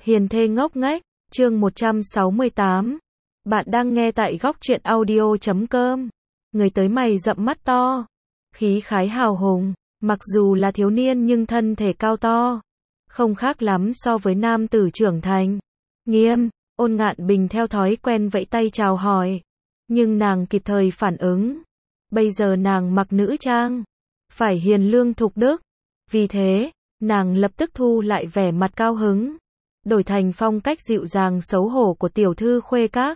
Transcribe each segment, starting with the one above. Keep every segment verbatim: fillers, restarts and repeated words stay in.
Hiền thê ngốc nghếch, chương một trăm sáu mươi tám. Bạn đang nghe tại góc truyện audio chấm com. Người tới mày rậm mắt to, khí khái hào hùng, mặc dù là thiếu niên nhưng thân thể cao to, không khác lắm so với nam tử trưởng thành. Nghiêm, Ôn Ngạn Bình theo thói quen vẫy tay chào hỏi, nhưng nàng kịp thời phản ứng. Bây giờ nàng mặc nữ trang, phải hiền lương thục đức, vì thế, nàng lập tức thu lại vẻ mặt cao hứng, đổi thành phong cách dịu dàng xấu hổ của tiểu thư khuê các.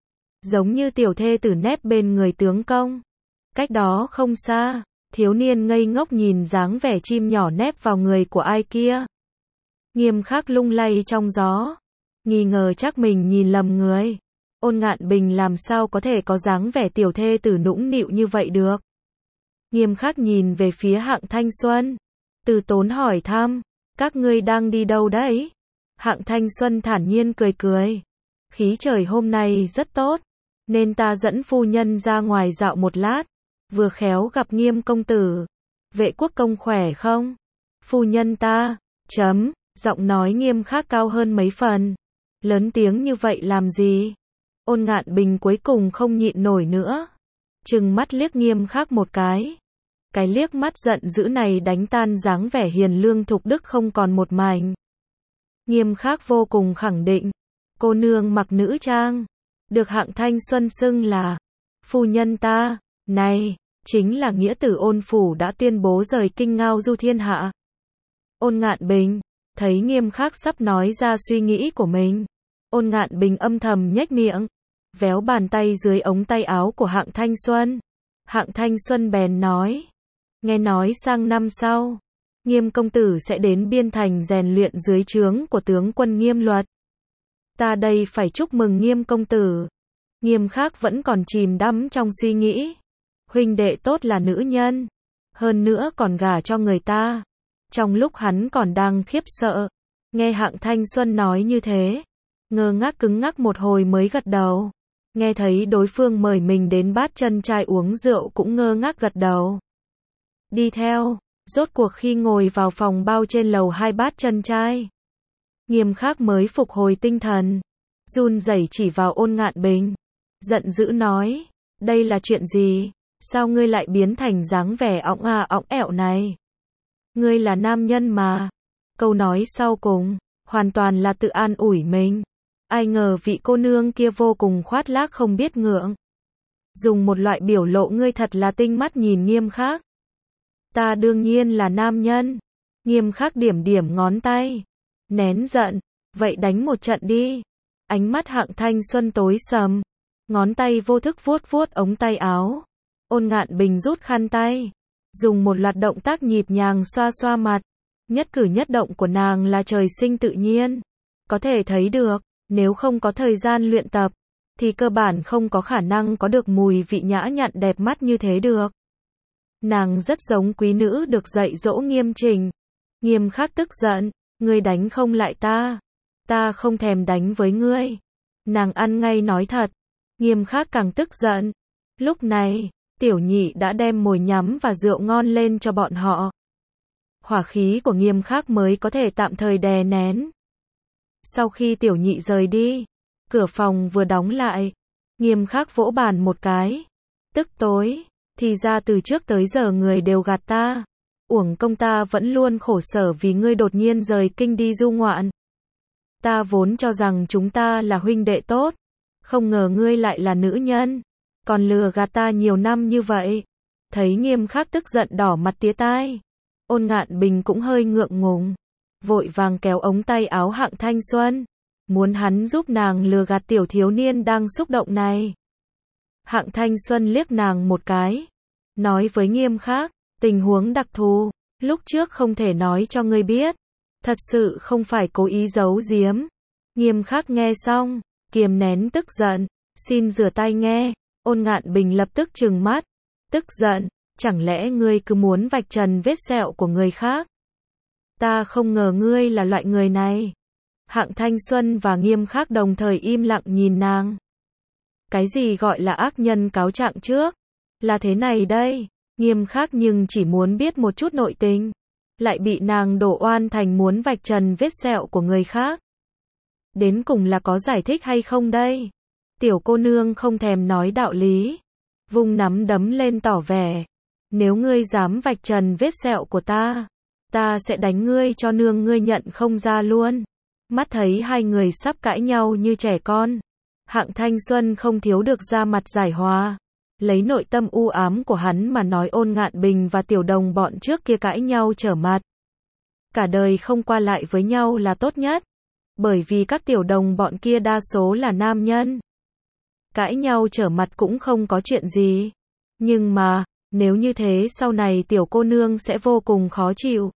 Giống như tiểu thê tử nép bên người tướng công. Cách đó không xa, thiếu niên ngây ngốc nhìn dáng vẻ chim nhỏ nép vào người của ai kia. Nghiêm Khắc lung lay trong gió, nghi ngờ chắc mình nhìn lầm người. Ôn Ngạn Bình làm sao có thể có dáng vẻ tiểu thê tử nũng nịu như vậy được. Nghiêm Khắc nhìn về phía Hạng Thanh Xuân, từ tốn hỏi thăm, các ngươi đang đi đâu đấy? Hạng Thanh Xuân thản nhiên cười cười, khí trời hôm nay rất tốt, nên ta dẫn phu nhân ra ngoài dạo một lát, vừa khéo gặp Nghiêm công tử. Vệ quốc công khỏe không? Phu nhân ta, chấm, giọng nói Nghiêm Khắc cao hơn mấy phần. Lớn tiếng như vậy làm gì? Ôn Ngạn Bình cuối cùng không nhịn nổi nữa, trừng mắt liếc Nghiêm Khắc một cái. Cái liếc mắt giận dữ này đánh tan dáng vẻ hiền lương thục đức không còn một mảnh. Nghiêm Khắc vô cùng khẳng định, cô nương mặc nữ trang, được Hạng Thanh Xuân xưng là phu nhân ta, này, chính là nghĩa tử Ôn phủ đã tuyên bố rời kinh ngao du thiên hạ. Ôn Ngạn Bình, thấy Nghiêm Khắc sắp nói ra suy nghĩ của mình, Ôn Ngạn Bình âm thầm nhếch miệng, véo bàn tay dưới ống tay áo của Hạng Thanh Xuân. Hạng Thanh Xuân bèn nói, nghe nói sang năm sau, Nghiêm công tử sẽ đến biên thành rèn luyện dưới trướng của tướng quân Nghiêm Luật. Ta đây phải chúc mừng Nghiêm công tử. Nghiêm Khắc vẫn còn chìm đắm trong suy nghĩ. Huynh đệ tốt là nữ nhân, hơn nữa còn gả cho người ta. Trong lúc hắn còn đang khiếp sợ, nghe Hạng Thanh Xuân nói như thế, ngơ ngác cứng ngắc một hồi mới gật đầu. Nghe thấy đối phương mời mình đến Bát Chân Trai uống rượu cũng ngơ ngác gật đầu. Đi theo, rốt cuộc khi ngồi vào phòng bao trên lầu hai Bát Chân Trai, Nghiêm Khắc mới phục hồi tinh thần, run rẩy chỉ vào Ôn Ngạn Bình, giận dữ nói, đây là chuyện gì? Sao ngươi lại biến thành dáng vẻ õng à õng ẹo này? Ngươi là nam nhân mà. Câu nói sau cùng, hoàn toàn là tự an ủi mình. Ai ngờ vị cô nương kia vô cùng khoác lác không biết ngượng. Dùng một loại biểu lộ ngươi thật là tinh mắt nhìn Nghiêm Khắc. Ta đương nhiên là nam nhân. Nghiêm Khắc điểm điểm ngón tay, nén giận, vậy đánh một trận đi. Ánh mắt Hạng Thanh Xuân tối sầm, ngón tay vô thức vuốt vuốt ống tay áo. Ôn Ngạn Bình rút khăn tay, dùng một loạt động tác nhịp nhàng xoa xoa mặt. Nhất cử nhất động của nàng là trời sinh tự nhiên, có thể thấy được, nếu không có thời gian luyện tập, thì cơ bản không có khả năng có được mùi vị nhã nhặn đẹp mắt như thế được. Nàng rất giống quý nữ được dạy dỗ nghiêm chỉnh. Nghiêm Khắc tức giận, ngươi đánh không lại ta, ta không thèm đánh với ngươi. Nàng ăn ngay nói thật. Nghiêm Khắc càng tức giận. Lúc này, tiểu nhị đã đem mồi nhắm và rượu ngon lên cho bọn họ. Hỏa khí của Nghiêm Khắc mới có thể tạm thời đè nén. Sau khi tiểu nhị rời đi, cửa phòng vừa đóng lại, Nghiêm Khắc vỗ bàn một cái. Tức tối, thì ra từ trước tới giờ người đều gạt ta. Uổng công ta vẫn luôn khổ sở vì ngươi đột nhiên rời kinh đi du ngoạn. Ta vốn cho rằng chúng ta là huynh đệ tốt, không ngờ ngươi lại là nữ nhân, còn lừa gạt ta nhiều năm như vậy. Thấy Nghiêm Khắc tức giận đỏ mặt tía tai, Ôn Ngạn Bình cũng hơi ngượng ngùng, vội vàng kéo ống tay áo Hạng Thanh Xuân, muốn hắn giúp nàng lừa gạt tiểu thiếu niên đang xúc động này. Hạng Thanh Xuân liếc nàng một cái, nói với Nghiêm Khắc, tình huống đặc thù, lúc trước không thể nói cho ngươi biết, thật sự không phải cố ý giấu giếm. Nghiêm Khắc nghe xong, kiềm nén tức giận, xin rửa tay nghe. Ôn Ngạn Bình lập tức trừng mắt, tức giận, chẳng lẽ ngươi cứ muốn vạch trần vết sẹo của người khác? Ta không ngờ ngươi là loại người này. Hạng Thanh Xuân và Nghiêm Khắc đồng thời im lặng nhìn nàng. Cái gì gọi là ác nhân cáo trạng trước? Là thế này đây. Nghiêm Khắc nhưng chỉ muốn biết một chút nội tình, lại bị nàng đổ oan thành muốn vạch trần vết sẹo của người khác. Đến cùng là có giải thích hay không đây? Tiểu cô nương không thèm nói đạo lý. Vung nắm đấm lên tỏ vẻ. Nếu ngươi dám vạch trần vết sẹo của ta, ta sẽ đánh ngươi cho nương ngươi nhận không ra luôn. Mắt thấy hai người sắp cãi nhau như trẻ con. Hạng Thanh Xuân không thiếu được ra mặt giải hòa. Lấy nội tâm u ám của hắn mà nói Ôn Ngạn Bình và tiểu đồng bọn trước kia cãi nhau trở mặt. Cả đời không qua lại với nhau là tốt nhất. Bởi vì các tiểu đồng bọn kia đa số là nam nhân. Cãi nhau trở mặt cũng không có chuyện gì. Nhưng mà, nếu như thế sau này tiểu cô nương sẽ vô cùng khó chịu.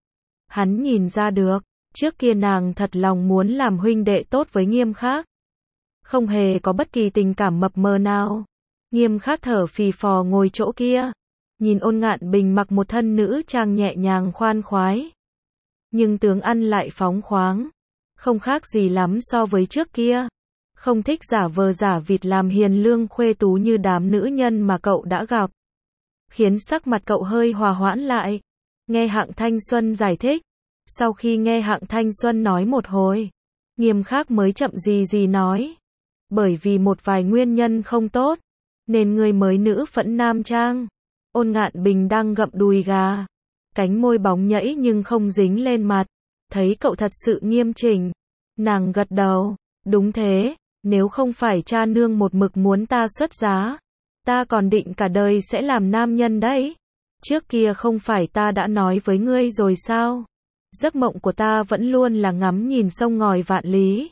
Hắn nhìn ra được, trước kia nàng thật lòng muốn làm huynh đệ tốt với Nghiêm Khắc. Không hề có bất kỳ tình cảm mập mờ nào. Nghiêm Khắc thở phì phò ngồi chỗ kia. Nhìn Ôn Ngạn Bình mặc một thân nữ trang nhẹ nhàng khoan khoái. Nhưng tướng ăn lại phóng khoáng. Không khác gì lắm so với trước kia. Không thích giả vờ giả vịt làm hiền lương khuê tú như đám nữ nhân mà cậu đã gặp. Khiến sắc mặt cậu hơi hòa hoãn lại. Nghe Hạng Thanh Xuân giải thích. Sau khi nghe Hạng Thanh Xuân nói một hồi, Nghiêm Khắc mới chậm gì gì nói. Bởi vì một vài nguyên nhân không tốt, nên người mới nữ phẫn nam trang. Ôn Ngạn Bình đang gặm đùi gà. Cánh môi bóng nhẫy nhưng không dính lên mặt. Thấy cậu thật sự nghiêm chỉnh. Nàng gật đầu. Đúng thế, nếu không phải cha nương một mực muốn ta xuất giá, ta còn định cả đời sẽ làm nam nhân đấy. Trước kia không phải ta đã nói với ngươi rồi sao? Giấc mộng của ta vẫn luôn là ngắm nhìn sông ngòi vạn lý.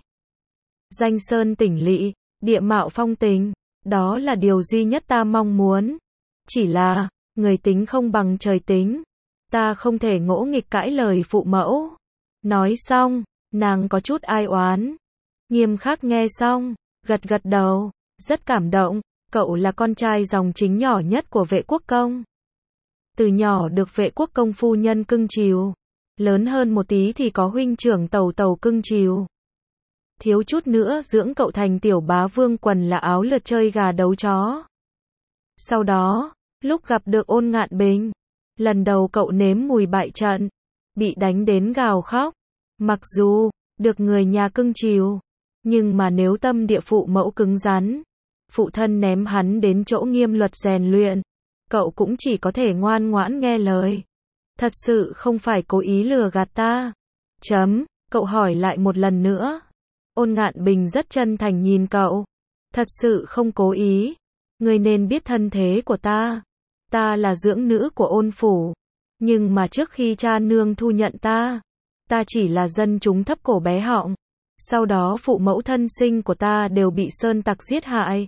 Danh sơn tỉnh lỵ, địa mạo phong tình, đó là điều duy nhất ta mong muốn. Chỉ là, người tính không bằng trời tính. Ta không thể ngỗ nghịch cãi lời phụ mẫu. Nói xong, nàng có chút ai oán. Nghiêm Khắc nghe xong, gật gật đầu, rất cảm động. Cậu là con trai dòng chính nhỏ nhất của Vệ Quốc Công. Từ nhỏ được Vệ Quốc Công phu nhân cưng chiều. Lớn hơn một tí thì có huynh trưởng Tẩu Tẩu cưng chiều. Thiếu chút nữa dưỡng cậu thành tiểu bá vương quần là áo lượt chơi gà đấu chó. Sau đó, lúc gặp được Ôn Ngạn Bình, lần đầu cậu nếm mùi bại trận, bị đánh đến gào khóc. Mặc dù, được người nhà cưng chiều, nhưng mà nếu tâm địa phụ mẫu cứng rắn, phụ thân ném hắn đến chỗ nghiêm luật rèn luyện, cậu cũng chỉ có thể ngoan ngoãn nghe lời. Thật sự không phải cố ý lừa gạt ta. Chấm, cậu hỏi lại một lần nữa. Ôn Ngạn Bình rất chân thành nhìn cậu. Thật sự không cố ý. Ngươi nên biết thân thế của ta. Ta là dưỡng nữ của Ôn phủ. Nhưng mà trước khi cha nương thu nhận ta, ta chỉ là dân chúng thấp cổ bé họng. Sau đó phụ mẫu thân sinh của ta đều bị sơn tặc giết hại.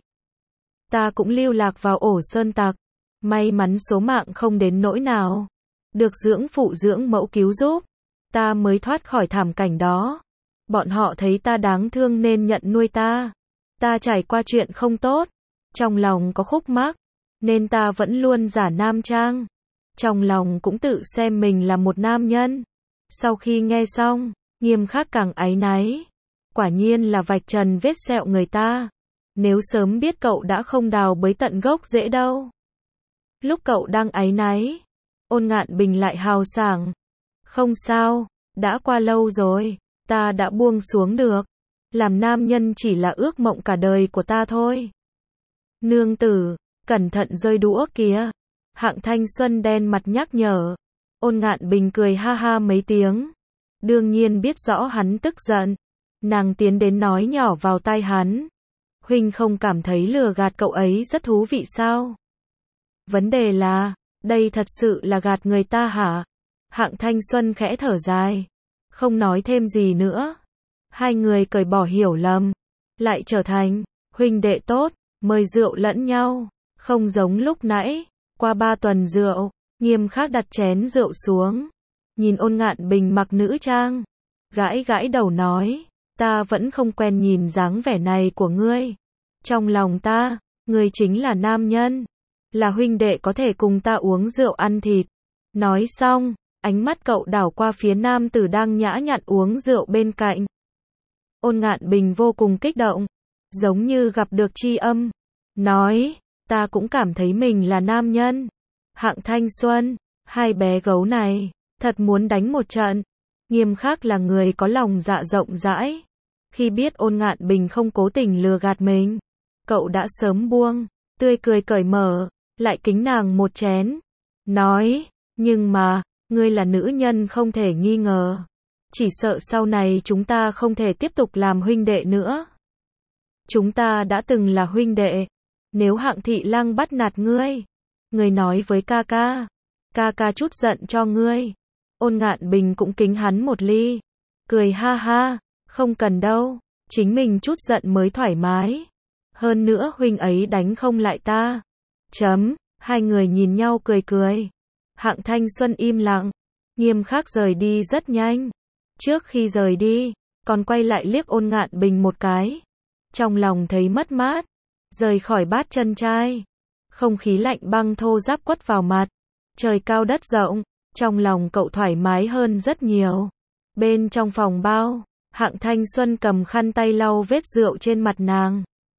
Ta cũng lưu lạc vào ổ sơn tặc. May mắn số mạng không đến nỗi nào. Được dưỡng phụ dưỡng mẫu cứu giúp, ta mới thoát khỏi thảm cảnh đó. Bọn họ thấy ta đáng thương nên nhận nuôi ta. Ta trải qua chuyện không tốt, trong lòng có khúc mắc, nên ta vẫn luôn giả nam trang. Trong lòng cũng tự xem mình là một nam nhân. Sau khi nghe xong, Nghiêm Khắc càng áy náy. Quả nhiên là vạch trần vết sẹo người ta. Nếu sớm biết cậu đã không đào bới tận gốc rễ đâu. Lúc cậu đang áy náy, Ôn Ngạn Bình lại hào sảng. Không sao, đã qua lâu rồi, ta đã buông xuống được. Làm nam nhân chỉ là ước mộng cả đời của ta thôi. Nương tử, cẩn thận rơi đũa kìa. Hạng Thanh Xuân đen mặt nhắc nhở. Ôn Ngạn Bình cười ha ha mấy tiếng. Đương nhiên biết rõ hắn tức giận. Nàng tiến đến nói nhỏ vào tai hắn. Huynh không cảm thấy lừa gạt cậu ấy rất thú vị sao? Vấn đề là, đây thật sự là gạt người ta hả? Hạng Thanh Xuân khẽ thở dài. Không nói thêm gì nữa. Hai người cởi bỏ hiểu lầm. Lại trở thành, huynh đệ tốt, mời rượu lẫn nhau. Không giống lúc nãy. Qua ba tuần rượu, Nghiêm Khắc đặt chén rượu xuống. Nhìn Ôn Ngạn Bình mặc nữ trang. Gãi gãi đầu nói. Ta vẫn không quen nhìn dáng vẻ này của ngươi. Trong lòng ta, ngươi chính là nam nhân. Là huynh đệ có thể cùng ta uống rượu ăn thịt. Nói xong, ánh mắt cậu đảo qua phía nam tử đang nhã nhặn uống rượu bên cạnh. Ôn Ngạn Bình vô cùng kích động. Giống như gặp được tri âm. Nói, ta cũng cảm thấy mình là nam nhân. Hạng Thanh Xuân, hai bé gấu này, thật muốn đánh một trận. Nghiêm Khắc là người có lòng dạ rộng rãi. Khi biết Ôn Ngạn Bình không cố tình lừa gạt mình, cậu đã sớm buông, tươi cười cởi mở, lại kính nàng một chén. Nói, nhưng mà, ngươi là nữ nhân không thể nghi ngờ. Chỉ sợ sau này chúng ta không thể tiếp tục làm huynh đệ nữa. Chúng ta đã từng là huynh đệ. Nếu Hạng Thị Lang bắt nạt ngươi, ngươi nói với ca ca. Ca ca chút giận cho ngươi. Ôn Ngạn Bình cũng kính hắn một ly. Cười ha ha, không cần đâu. Chính mình chút giận mới thoải mái. Hơn nữa huynh ấy đánh không lại ta. Chấm, hai người nhìn nhau cười cười. Hạng Thanh Xuân im lặng. Nghiêm Khắc rời đi rất nhanh. Trước khi rời đi, còn quay lại liếc Ôn Ngạn Bình một cái. Trong lòng thấy mất mát. Rời khỏi bát chân trai. Không khí lạnh băng thô ráp quất vào mặt. Trời cao đất rộng. Trong lòng cậu thoải mái hơn rất nhiều. Bên trong phòng bao, Hạng Thanh Xuân cầm khăn tay lau vết rượu trên mặt nàng.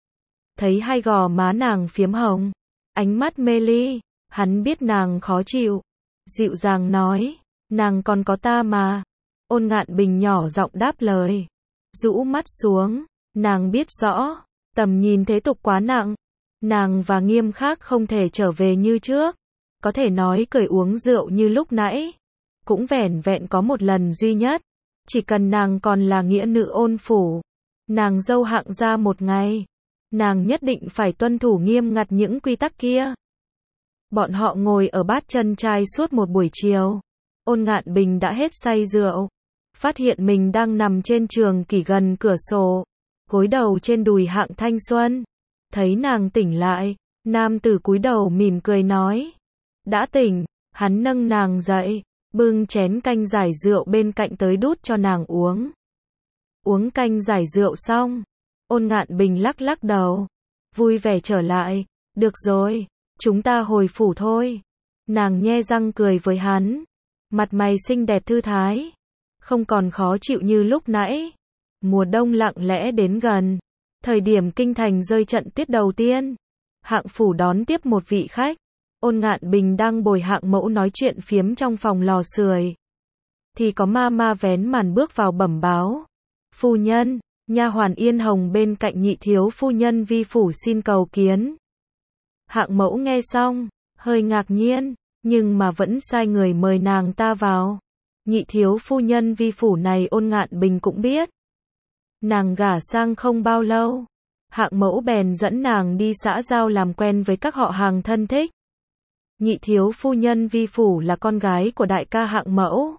Thấy hai gò má nàng phiếm hồng. Ánh mắt mê ly. Hắn biết nàng khó chịu. Dịu dàng nói. Nàng còn có ta mà. Ôn Ngạn Bình nhỏ giọng đáp lời. Rũ mắt xuống. Nàng biết rõ. Tầm nhìn thế tục quá nặng. Nàng và Nghiêm Khắc không thể trở về như trước. Có thể nói cười uống rượu như lúc nãy. Cũng vẻn vẹn có một lần duy nhất. Chỉ cần nàng còn là nghĩa nữ Ôn phủ. Nàng dâu Hạng gia một ngày. Nàng nhất định phải tuân thủ nghiêm ngặt những quy tắc kia. Bọn họ ngồi ở bát chân trai suốt một buổi chiều. Ôn Ngạn Bình đã hết say rượu. Phát hiện mình đang nằm trên trường kỷ gần cửa sổ. Gối đầu trên đùi Hạng Thanh Xuân. Thấy nàng tỉnh lại. Nam tử cúi đầu mỉm cười nói. Đã tỉnh. Hắn nâng nàng dậy. Bưng chén canh giải rượu bên cạnh tới đút cho nàng uống. Uống canh giải rượu xong. Ôn Ngạn Bình lắc lắc đầu. Vui vẻ trở lại. Được rồi. Chúng ta hồi phủ thôi. Nàng nhe răng cười với hắn. Mặt mày xinh đẹp thư thái. Không còn khó chịu như lúc nãy. Mùa đông lặng lẽ đến gần. Thời điểm kinh thành rơi trận tuyết đầu tiên. Hạng phủ đón tiếp một vị khách. Ôn Ngạn Bình đang bồi Hạng mẫu nói chuyện phiếm trong phòng lò sưởi. Thì có ma ma vén màn bước vào bẩm báo. Phu nhân, nha hoàn Yên Hồng bên cạnh nhị thiếu phu nhân vi phủ xin cầu kiến. Hạng mẫu nghe xong, hơi ngạc nhiên, nhưng mà vẫn sai người mời nàng ta vào. Nhị thiếu phu nhân vi phủ này Ôn Ngạn Bình cũng biết. Nàng gả sang không bao lâu. Hạng mẫu bèn dẫn nàng đi xã giao làm quen với các họ hàng thân thích. Nhị thiếu phu nhân vi phủ là con gái của đại ca Hạng mẫu.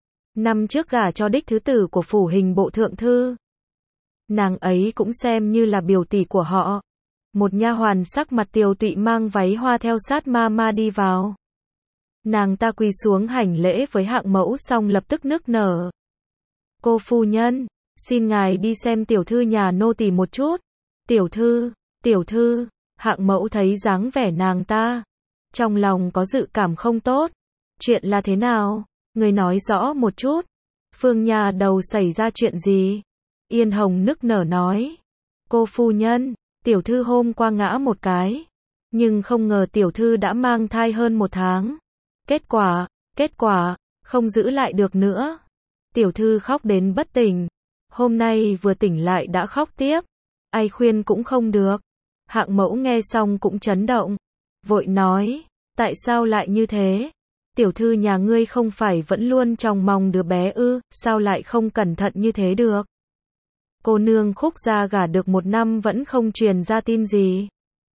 Năm trước gả cho đích thứ tử của phủ hình bộ thượng thư. Nàng ấy cũng xem như là biểu tỷ của họ. Một nha hoàn sắc mặt tiều tụy mang váy hoa theo sát ma ma đi vào. Nàng ta quỳ xuống hành lễ với Hạng mẫu xong lập tức nức nở. Cô phu nhân, xin ngài đi xem tiểu thư nhà nô tỳ một chút. Tiểu thư, tiểu thư, Hạng mẫu thấy dáng vẻ nàng ta. Trong lòng có dự cảm không tốt. Chuyện là thế nào? Người nói rõ một chút. Phương nhà đầu xảy ra chuyện gì? Yên Hồng nức nở nói. Cô phu nhân, tiểu thư hôm qua ngã một cái. Nhưng không ngờ tiểu thư đã mang thai hơn một tháng. Kết quả, kết quả, không giữ lại được nữa. Tiểu thư khóc đến bất tỉnh. Hôm nay vừa tỉnh lại đã khóc tiếp. Ai khuyên cũng không được. Hạng mẫu nghe xong cũng chấn động. Vội nói, tại sao lại như thế? Tiểu thư nhà ngươi không phải vẫn luôn trông mong đứa bé ư, sao lại không cẩn thận như thế được? Cô nương Khúc gia gả được một năm vẫn không truyền ra tin gì.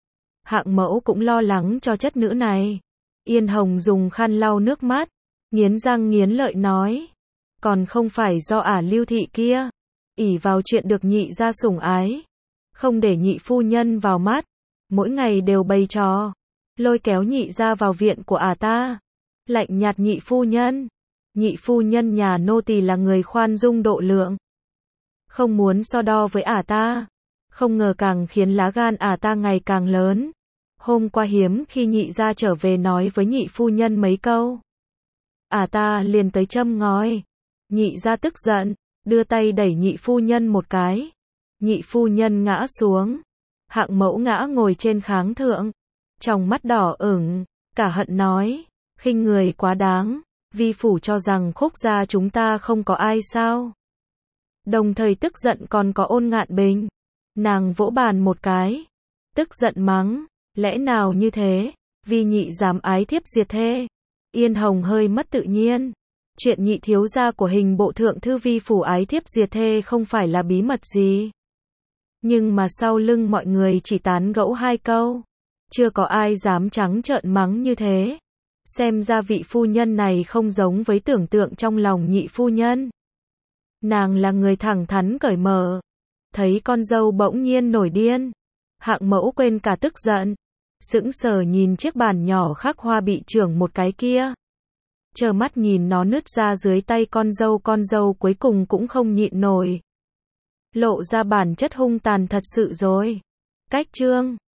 Hạng mẫu cũng lo lắng cho chất nữ này. Yên Hồng dùng khăn lau nước mắt, nghiến răng nghiến lợi nói. Còn không phải do ả Lưu thị kia, ỷ vào chuyện được nhị gia sủng ái. Không để nhị phu nhân vào mắt, mỗi ngày đều bày trò. Lôi kéo nhị gia vào viện của ả ta. Lạnh nhạt nhị phu nhân. Nhị phu nhân nhà nô tỳ là người khoan dung độ lượng. Không muốn so đo với ả ta. Không ngờ càng khiến lá gan ả ta ngày càng lớn. Hôm qua hiếm khi nhị gia trở về nói với nhị phu nhân mấy câu. Ả ta liền tới châm ngòi. Nhị gia tức giận, đưa tay đẩy nhị phu nhân một cái. Nhị phu nhân ngã xuống. Hạng mẫu ngã ngồi trên kháng thượng. Trong mắt đỏ ửng, cả hận nói. Khinh người quá đáng. Vi phủ cho rằng Khúc gia chúng ta không có ai sao? Đồng thời tức giận còn có Ôn Ngạn Bình. Nàng vỗ bàn một cái. Tức giận mắng. Lẽ nào như thế? Vì nhị dám ái thiếp diệt thê. Yên Hồng hơi mất tự nhiên. Chuyện nhị thiếu gia của hình bộ thượng thư vi phủ ái thiếp diệt thê không phải là bí mật gì. Nhưng mà sau lưng mọi người chỉ tán gẫu hai câu. Chưa có ai dám trắng trợn mắng như thế. Xem ra vị phu nhân này không giống với tưởng tượng trong lòng nhị phu nhân. Nàng là người thẳng thắn cởi mở. Thấy con dâu bỗng nhiên nổi điên. Hạng mẫu quên cả tức giận. Sững sờ nhìn chiếc bàn nhỏ khắc hoa bị chưởng một cái kia. Chờ mắt nhìn nó nứt ra dưới tay con dâu, con dâu cuối cùng cũng không nhịn nổi. Lộ ra bản chất hung tàn thật sự rồi. Cách chương